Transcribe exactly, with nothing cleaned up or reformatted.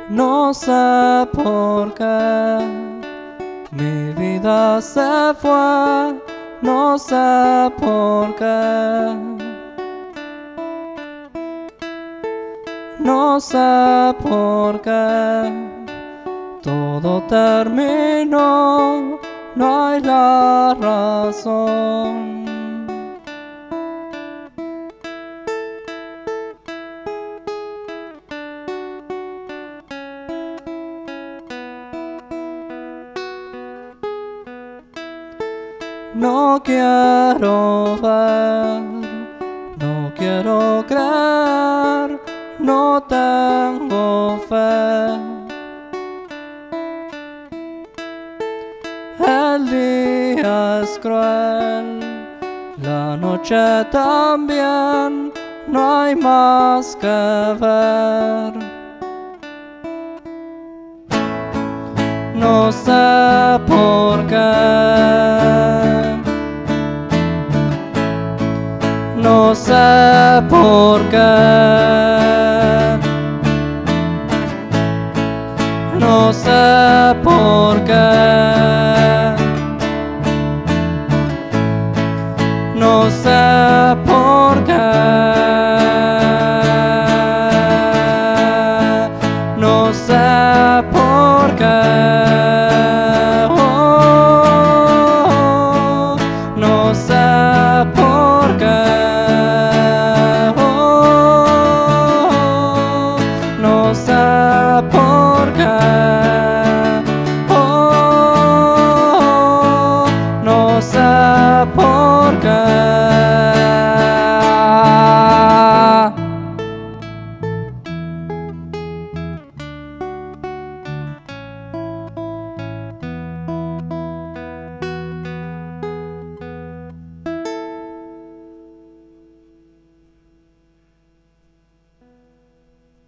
No sé por qué mi vida se fue, no sé por qué. No sé por qué todo terminó, no hay la razón. No quiero ver, no quiero creer, no tengo fe. El día es cruel, la noche también, no hay más que ver. No sé por qué, no sé por qué, no sé por qué, no sé por qué, no sé por qué. No sé por qué, oh, no sé